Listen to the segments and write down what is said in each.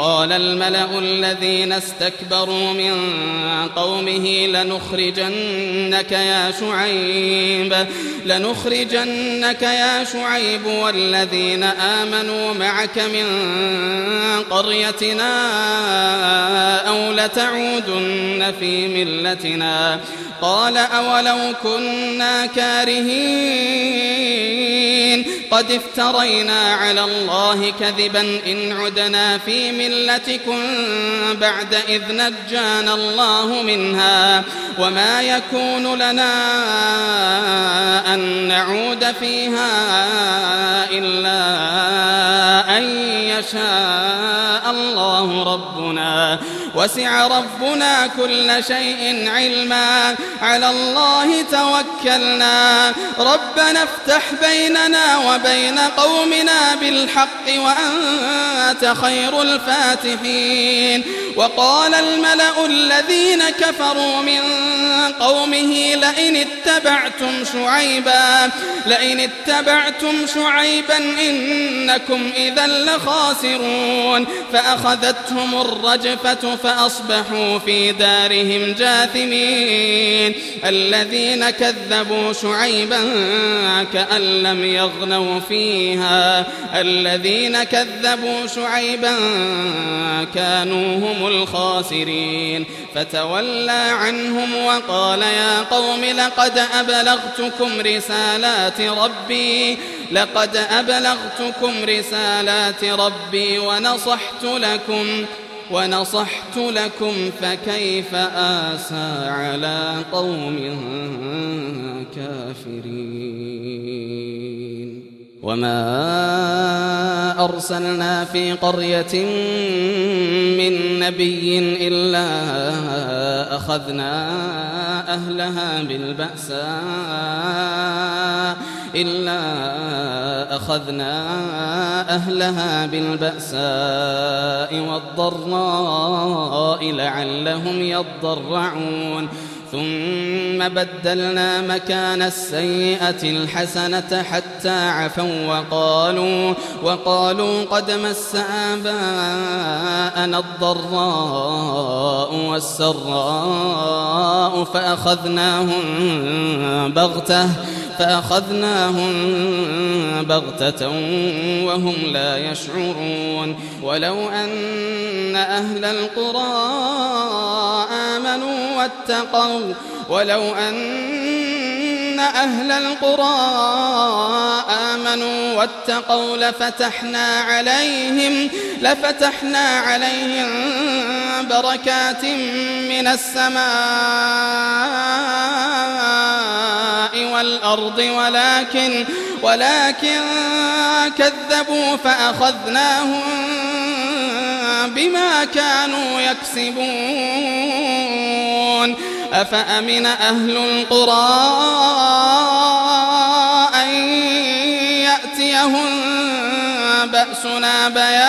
قال الملأ الذين استكبروا من قومه لنخرجنك يا شعيب والذين آمنوا معك من قريتنا أو لتعودن في ملتنا قال أولو كنا كارهين قد افترينا على الله كذبا إن عدنا في ملتكم بعد إذ نجانا الله منها وما يكون لنا أن نعود فيها إلا أن يشاء الله ربنا وسع ربنا كل شيء علما على الله توكلنا ربنا افتح بيننا وبين قومنا بالحق وأنت خير الفاتحين وقال الملأ الذين كفروا من قومه لئن اتبعتم شعيبا إنكم إذا لخاسرون فأخذتهم الرجفة فأصبحوا في دارهم جاثمين الذين كذبوا شعيبا كأن لم يغنوا فيها الذين كذبوا شعيبا كانوا هم الخاسرين فتولى عنهم وقال يا قوم لقد أبلغتكم رسالات ربي ونصحت لكم فكيف آسى على قوم كافرين وما أرسلنا في قرية من نبي إلا أخذنا أهلها بالبأساء والضراء لعلهم يضرعون ثم بدلنا مكان السيئة الحسنة حتى عفوا وقالوا قد مس آباءنا الضراء والسراء فأخذناهم بغتة وهم لا يشعرون ولو أن أهل القرى آمنوا واتقوا لفتحنا عليهم بركات من السماء والأرض ولكن كذبوا فأخذناهم بما كانوا يكسبون أفأمن أهل القرى أن يأتيهم بأسنا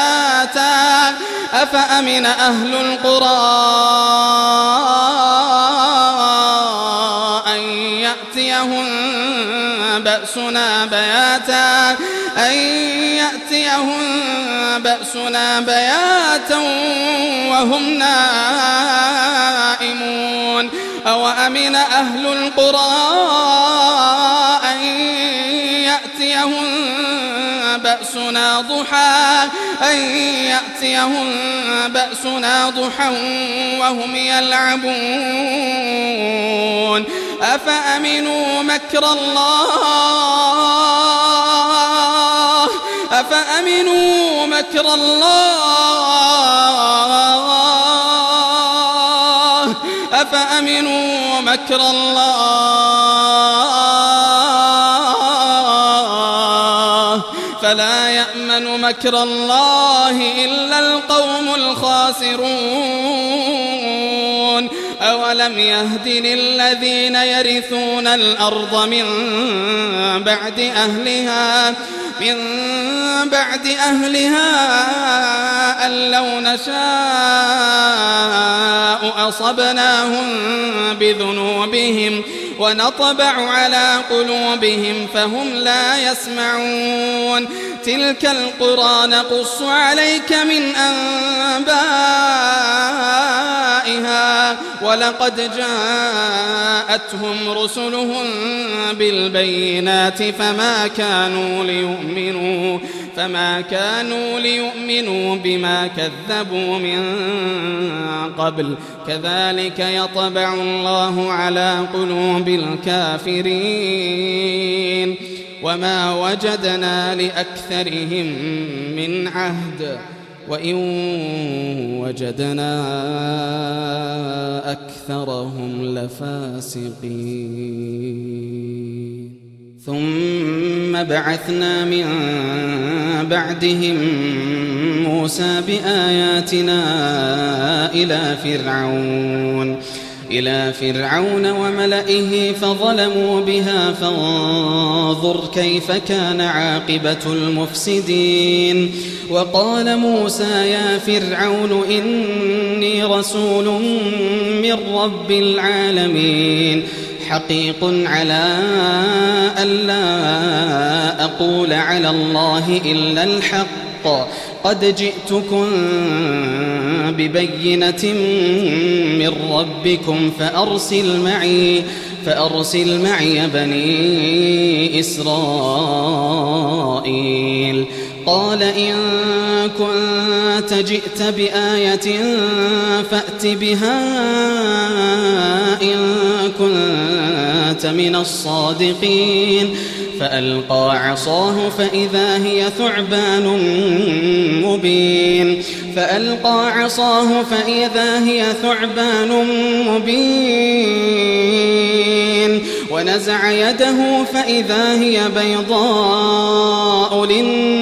بياتا وهم نائمون أوأمن أهل القرى أن يأتيهم بأسنا ضحى وهم يلعبون أفأمنوا مكر الله فلا يأمن مكر الله إلا القوم الخاسرون أولم يهد للذين يرثون الأرض من بعد أهلها أن لو نشاء أصبناهم بذنوبهم ونطبع على قلوبهم فهم لا يسمعون تلك القرى نقص عليك من أنبائها ولقد جاءتهم رسلهم بالبينات فما كانوا ليؤمنوا بما كذبوا من قبل كذلك يطبع الله على قلوب الكافرين وما وجدنا لأكثرهم من عهد وإن وجدنا أكثرهم لفاسقين ثم بعثنا من بعدهم موسى بآياتنا إلى فرعون وملئه فظلموا بها فانظر كيف كان عاقبة المفسدين وقال موسى يا فرعون إني رسول من رب العالمين حقيق على ألا أقول على الله إلا الحق قد جئتكم ببينة من ربكم فأرسل معي بني إسرائيل قال إن كنت جئت بآية فأت بها إن كنت من الصادقين فألقى عصاه فإذا هي ثعبان مبين ونزع يده فإذا هي بيضاء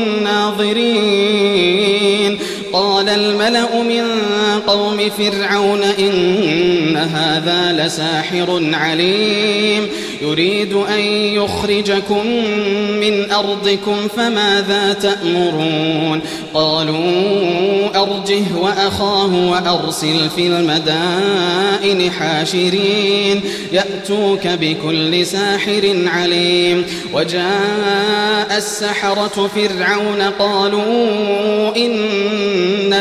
للناظرين قال الملأ من قوم فرعون إن هذا لساحر عليم يريد أن يخرجكم من أرضكم فماذا تأمرون قالوا أرجه وأخاه وأرسل في المدائن حاشرين يأتوك بكل ساحر عليم وجاء السحرة فرعون قالوا إن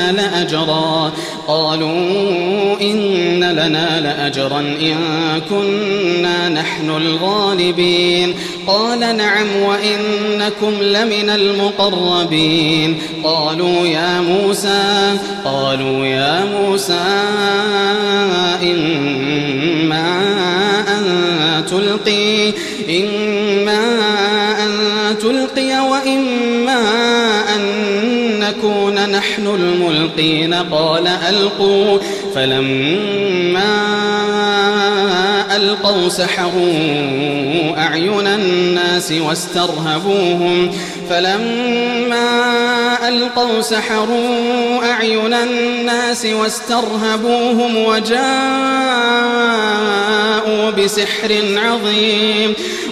لنا لأجرا إن كنا نحن الغالبين قال نعم وإنكم لمن المقربين قالوا يا موسى إما أن تلقي وإما أن نكون نحن الملقين قال ألقوا فلما ألقوا سحروا أعين الناس واسترهبوهم وجاءوا بسحر عظيم